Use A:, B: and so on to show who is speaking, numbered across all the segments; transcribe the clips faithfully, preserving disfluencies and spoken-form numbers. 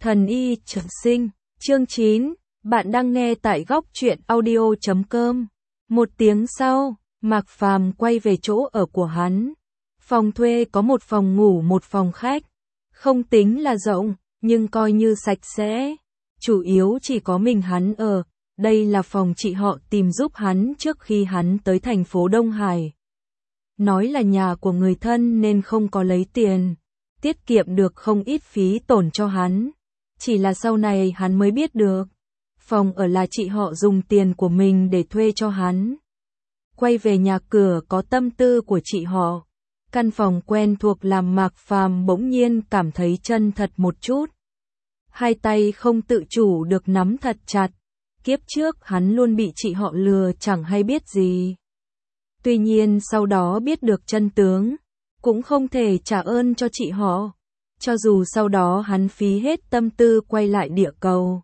A: Thần y trường sinh, chương chín, bạn đang nghe tại góc truyện audio chấm com. Một tiếng sau, Mạc Phàm quay về chỗ ở của hắn. Phòng thuê có một phòng ngủ một phòng khách. Không tính là rộng, nhưng coi như sạch sẽ. Chủ yếu chỉ có mình hắn ở. Đây là phòng chị họ tìm giúp hắn trước khi hắn tới thành phố Đông Hải. Nói là nhà của người thân nên không có lấy tiền. Tiết kiệm được không ít phí tổn cho hắn. Chỉ là sau này hắn mới biết được. Phòng ở là chị họ dùng tiền của mình để thuê cho hắn. Quay về nhà cửa có tâm tư của chị họ. Căn phòng quen thuộc làm Mạc Phàm bỗng nhiên cảm thấy chân thật một chút. Hai tay không tự chủ được nắm thật chặt. Kiếp trước hắn luôn bị chị họ lừa chẳng hay biết gì. Tuy nhiên sau đó biết được chân tướng, cũng không thể trả ơn cho chị họ. Cho dù sau đó hắn phí hết tâm tư quay lại địa cầu.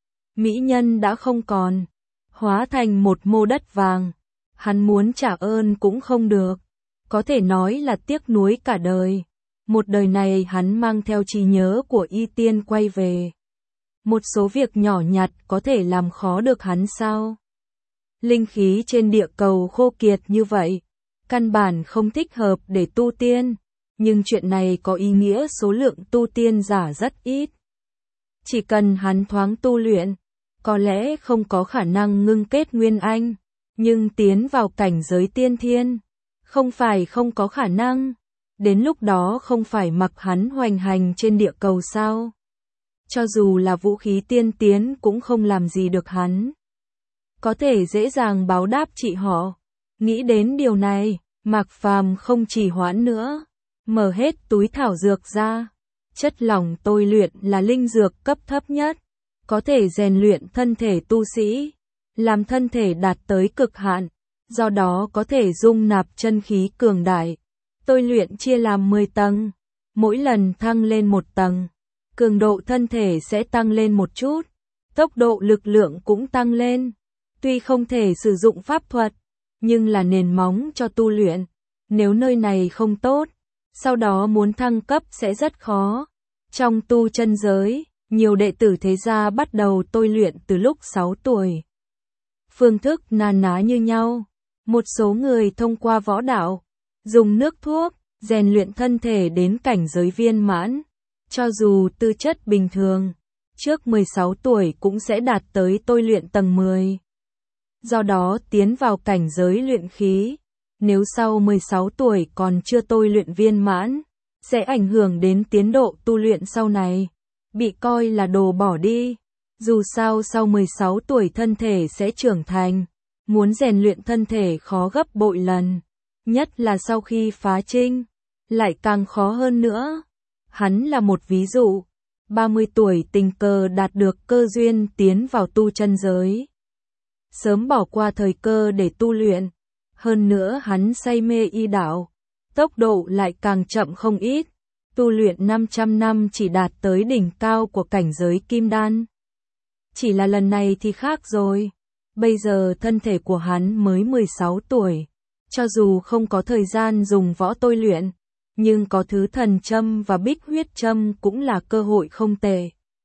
A: Mỹ nhân đã không còn, hóa thành một mô đất vàng. Hắn muốn trả ơn cũng không được. Có thể nói là tiếc nuối cả đời. Một đời này hắn mang theo trí nhớ của Y Tiên quay về. Một số việc nhỏ nhặt có thể làm khó được hắn sao? Linh khí trên địa cầu khô kiệt như vậy, căn bản không thích hợp để tu tiên, nhưng chuyện này có ý nghĩa số lượng tu tiên giả rất ít. Chỉ cần hắn thoáng tu luyện, có lẽ không có khả năng ngưng kết nguyên anh, nhưng tiến vào cảnh giới tiên thiên, không phải không có khả năng. Đến lúc đó không phải mặc hắn hoành hành trên địa cầu sao? Cho dù là vũ khí tiên tiến cũng không làm gì được hắn. Có thể dễ dàng báo đáp chị họ. Nghĩ đến điều này, Mạc Phàm không trì hoãn nữa. Mở hết túi thảo dược ra. Chất lỏng tôi luyện là linh dược cấp thấp nhất. Có thể rèn luyện thân thể tu sĩ. Làm thân thể đạt tới cực hạn. Do đó có thể dung nạp chân khí cường đại. Tôi luyện chia làm mười tầng. Mỗi lần thăng lên một tầng. Cường độ thân thể sẽ tăng lên một chút. Tốc độ lực lượng cũng tăng lên. Tuy không thể sử dụng pháp thuật, nhưng là nền móng cho tu luyện. Nếu nơi này không tốt, sau đó muốn thăng cấp sẽ rất khó. Trong tu chân giới, nhiều đệ tử thế gia bắt đầu tôi luyện từ lúc sáu tuổi. Phương thức na ná như nhau. Một số người thông qua võ đạo, dùng nước thuốc, rèn luyện thân thể đến cảnh giới viên mãn. Cho dù tư chất bình thường, trước mười sáu tuổi cũng sẽ đạt tới tôi luyện tầng mười. Do đó tiến vào cảnh giới luyện khí, nếu sau mười sáu tuổi còn chưa tôi luyện viên mãn, sẽ ảnh hưởng đến tiến độ tu luyện sau này, bị coi là đồ bỏ đi. Dù sao sau mười sáu tuổi thân thể sẽ trưởng thành, muốn rèn luyện thân thể khó gấp bội lần, nhất là sau khi phá trinh, lại càng khó hơn nữa. Hắn là một ví dụ, ba mươi tuổi tình cờ đạt được cơ duyên tiến vào tu chân giới. Sớm bỏ qua thời cơ để tu luyện, hơn nữa hắn say mê y đạo, tốc độ lại càng chậm không ít, tu luyện năm trăm năm chỉ đạt tới đỉnh cao của cảnh giới kim đan. Chỉ là lần này thì khác rồi, bây giờ thân thể của hắn mới mười sáu tuổi, cho dù không có thời gian dùng võ tôi luyện, nhưng có thứ thần châm và bích huyết châm cũng là cơ hội không tệ.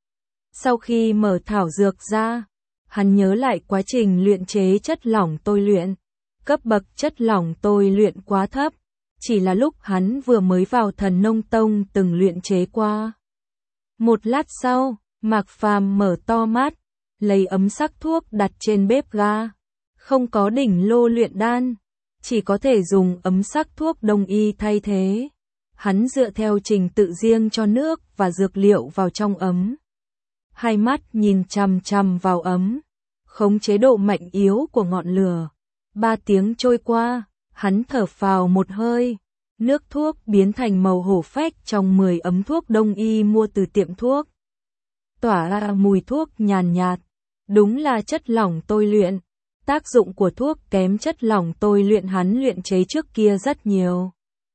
A: Sau khi mở thảo dược ra, hắn nhớ lại quá trình luyện chế chất lỏng tôi luyện. Cấp bậc chất lỏng tôi luyện quá thấp, chỉ là lúc hắn vừa mới vào Thần Nông Tông từng luyện chế qua. Một lát sau, Mạc Phàm mở to mắt, lấy ấm sắc thuốc đặt trên bếp ga. Không có đỉnh lô luyện đan, chỉ có thể dùng ấm sắc thuốc đông y thay thế. Hắn dựa theo trình tự riêng cho nước và dược liệu vào trong ấm. Hai mắt nhìn chằm chằm vào ấm, khống chế độ mạnh yếu của ngọn lửa. Ba tiếng trôi qua, hắn thở phào một hơi. Nước thuốc biến thành màu hổ phách trong mười ấm thuốc đông y mua từ tiệm thuốc. Tỏa ra mùi thuốc nhàn nhạt. Đúng là chất lỏng tôi luyện. Tác dụng của thuốc kém chất lỏng tôi luyện hắn luyện chế trước kia rất nhiều.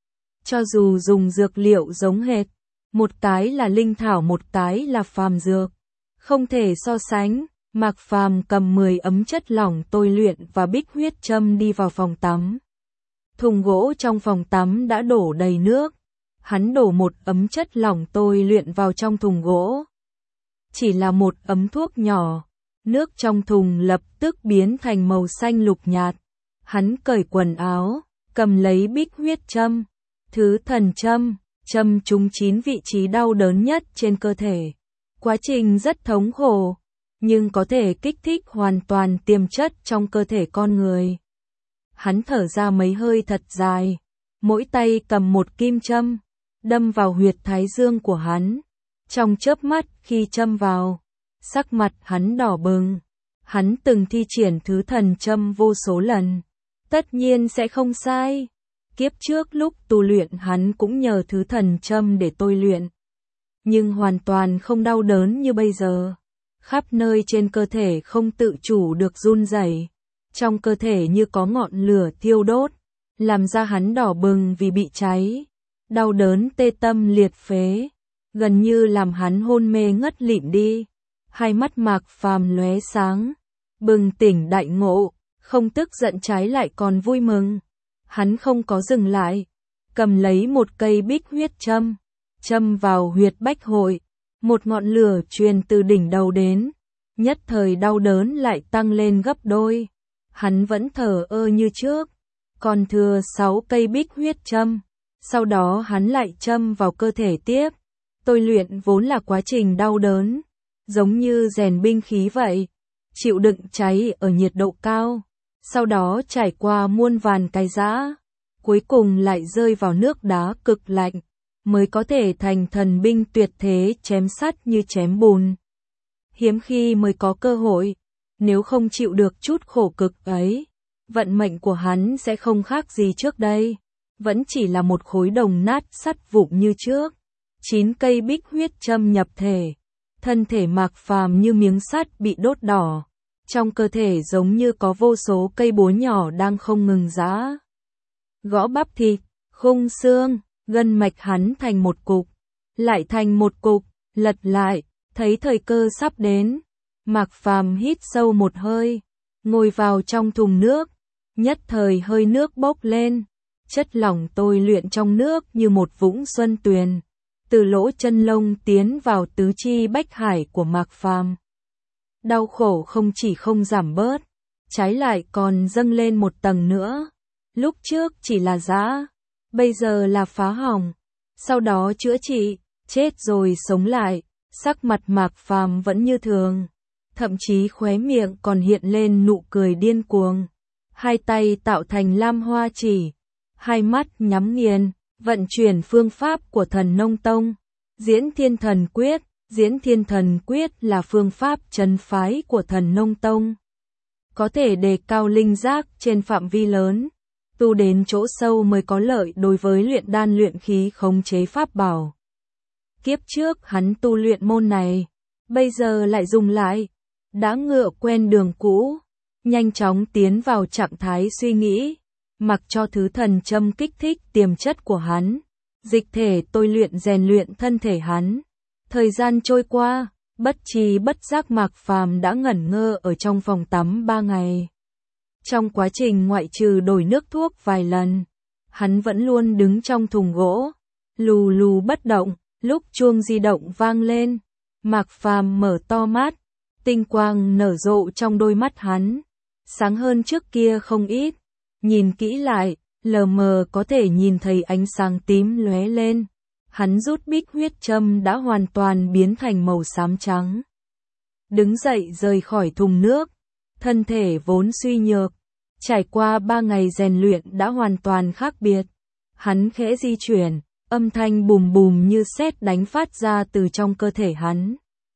A: Cho dù dùng dược liệu giống hệt, một cái là linh thảo một cái là phàm dược, không thể so sánh. Mạc Phàm cầm mười ấm chất lỏng tôi luyện và bích huyết châm đi vào phòng tắm. Thùng gỗ trong phòng tắm đã đổ đầy nước. Hắn đổ một ấm chất lỏng tôi luyện vào trong thùng gỗ. chỉ là một ấm thuốc nhỏ. Nước trong thùng lập tức biến thành màu xanh lục nhạt. Hắn cởi quần áo, cầm lấy bích huyết châm, thứ thần châm, châm trúng chín vị trí đau đớn nhất trên cơ thể. Quá trình rất thống khổ, nhưng có thể kích thích hoàn toàn tiềm chất trong cơ thể con người. Hắn thở ra mấy hơi thật dài, mỗi tay cầm một kim châm, đâm vào huyệt thái dương của hắn. Trong chớp mắt khi châm vào, sắc mặt hắn đỏ bừng. Hắn từng thi triển thứ thần châm vô số lần, tất nhiên sẽ không sai. Kiếp trước lúc tu luyện hắn cũng nhờ thứ thần châm để tôi luyện, nhưng hoàn toàn không đau đớn như bây giờ. Khắp nơi trên cơ thể không tự chủ được run rẩy, trong cơ thể như có ngọn lửa thiêu đốt, làm da hắn đỏ bừng vì bị cháy. Đau đớn tê tâm liệt phế, gần như làm hắn hôn mê ngất lịm đi. Hai mắt Mạc Phàm lóe sáng, bừng tỉnh đại ngộ, không tức giận trái lại còn vui mừng. Hắn không có dừng lại, cầm lấy một cây bích huyết châm, châm vào huyệt bách hội. Một ngọn lửa truyền từ đỉnh đầu đến, nhất thời đau đớn lại tăng lên gấp đôi. Hắn vẫn thờ ơ như trước, còn thừa sáu cây bích huyết châm. Sau đó hắn lại châm vào cơ thể tiếp. Tôi luyện vốn là quá trình đau đớn, giống như rèn binh khí vậy, chịu đựng cháy ở nhiệt độ cao, sau đó trải qua muôn vàn cái giã, cuối cùng lại rơi vào nước đá cực lạnh, mới có thể thành thần binh tuyệt thế chém sắt như chém bùn. Hiếm khi mới có cơ hội, nếu không chịu được chút khổ cực ấy, vận mệnh của hắn sẽ không khác gì trước đây, vẫn chỉ là một khối đồng nát sắt vụn như trước. Chín cây bích huyết châm nhập thể, thân thể Mạc Phàm như miếng sắt bị đốt đỏ, trong cơ thể giống như có vô số cây búa nhỏ đang không ngừng giã. Gõ bắp thịt, khung xương, gân mạch hắn thành một cục, lại thành một cục, lật lại, thấy thời cơ sắp đến. Mạc Phàm hít sâu một hơi, ngồi vào trong thùng nước, nhất thời hơi nước bốc lên, chất lỏng tôi luyện trong nước như một vũng xuân tuyền, từ lỗ chân lông tiến vào tứ chi bách hải của Mạc Phàm. Đau khổ không chỉ không giảm bớt, trái lại còn dâng lên một tầng nữa. Lúc trước chỉ là giã, bây giờ là phá hỏng, sau đó chữa trị, chết rồi sống lại. Sắc mặt Mạc Phàm vẫn như thường, thậm chí khóe miệng còn hiện lên nụ cười điên cuồng. Hai tay tạo thành lam hoa chỉ, hai mắt nhắm nghiền, vận chuyển phương pháp của Thần Nông Tông, Diễn Thiên Thần Quyết. Diễn Thiên Thần Quyết là phương pháp trấn phái của Thần Nông Tông, có thể đề cao linh giác trên phạm vi lớn, tu đến chỗ sâu mới có lợi đối với luyện đan luyện khí khống chế pháp bảo. Kiếp trước hắn tu luyện môn này, bây giờ lại dùng lại, đã ngựa quen đường cũ, nhanh chóng tiến vào trạng thái suy nghĩ, mặc cho thứ thần châm kích thích tiềm chất của hắn, dịch thể tôi luyện rèn luyện thân thể hắn. Thời gian trôi qua, bất tri bất giác Mạc Phàm đã ngẩn ngơ ở trong phòng tắm ba ngày. Trong quá trình ngoại trừ đổi nước thuốc vài lần, hắn vẫn luôn đứng trong thùng gỗ, lù lù bất động. Lúc chuông di động vang lên, Mạc Phàm mở to mắt, tinh quang nở rộ trong đôi mắt hắn, sáng hơn trước kia không ít. Nhìn kỹ lại, lờ mờ có thể nhìn thấy ánh sáng tím lóe lên. Hắn rút bích huyết châm đã hoàn toàn biến thành màu xám trắng. Đứng dậy rời khỏi thùng nước, thân thể vốn suy nhược, trải qua ba ngày rèn luyện đã hoàn toàn khác biệt. Hắn khẽ di chuyển, âm thanh bùm bùm như sét đánh phát ra từ trong cơ thể hắn.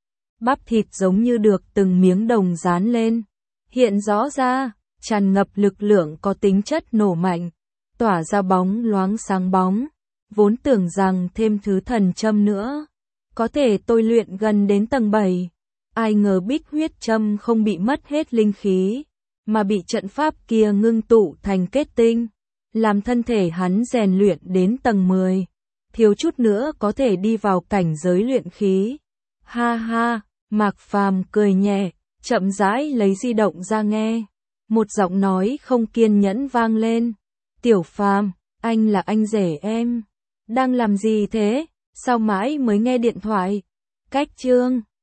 A: Bắp thịt giống như được từng miếng đồng dán lên, hiện rõ ra, tràn ngập lực lượng có tính chất nổ mạnh, tỏa ra bóng loáng sáng bóng. Vốn tưởng rằng thêm thứ thần châm nữa, có thể tôi luyện gần đến tầng bảy. Ai ngờ bích huyết châm không bị mất hết linh khí, mà bị trận pháp kia ngưng tụ thành kết tinh, làm thân thể hắn rèn luyện đến tầng mười. Thiếu chút nữa có thể đi vào cảnh giới luyện khí. Ha ha, Mạc Phàm cười nhẹ, chậm rãi lấy di động ra nghe. Một giọng nói không kiên nhẫn vang lên. Tiểu Phàm, anh là anh rể em. Đang làm gì thế? Sao mãi mới nghe điện thoại? Cách chương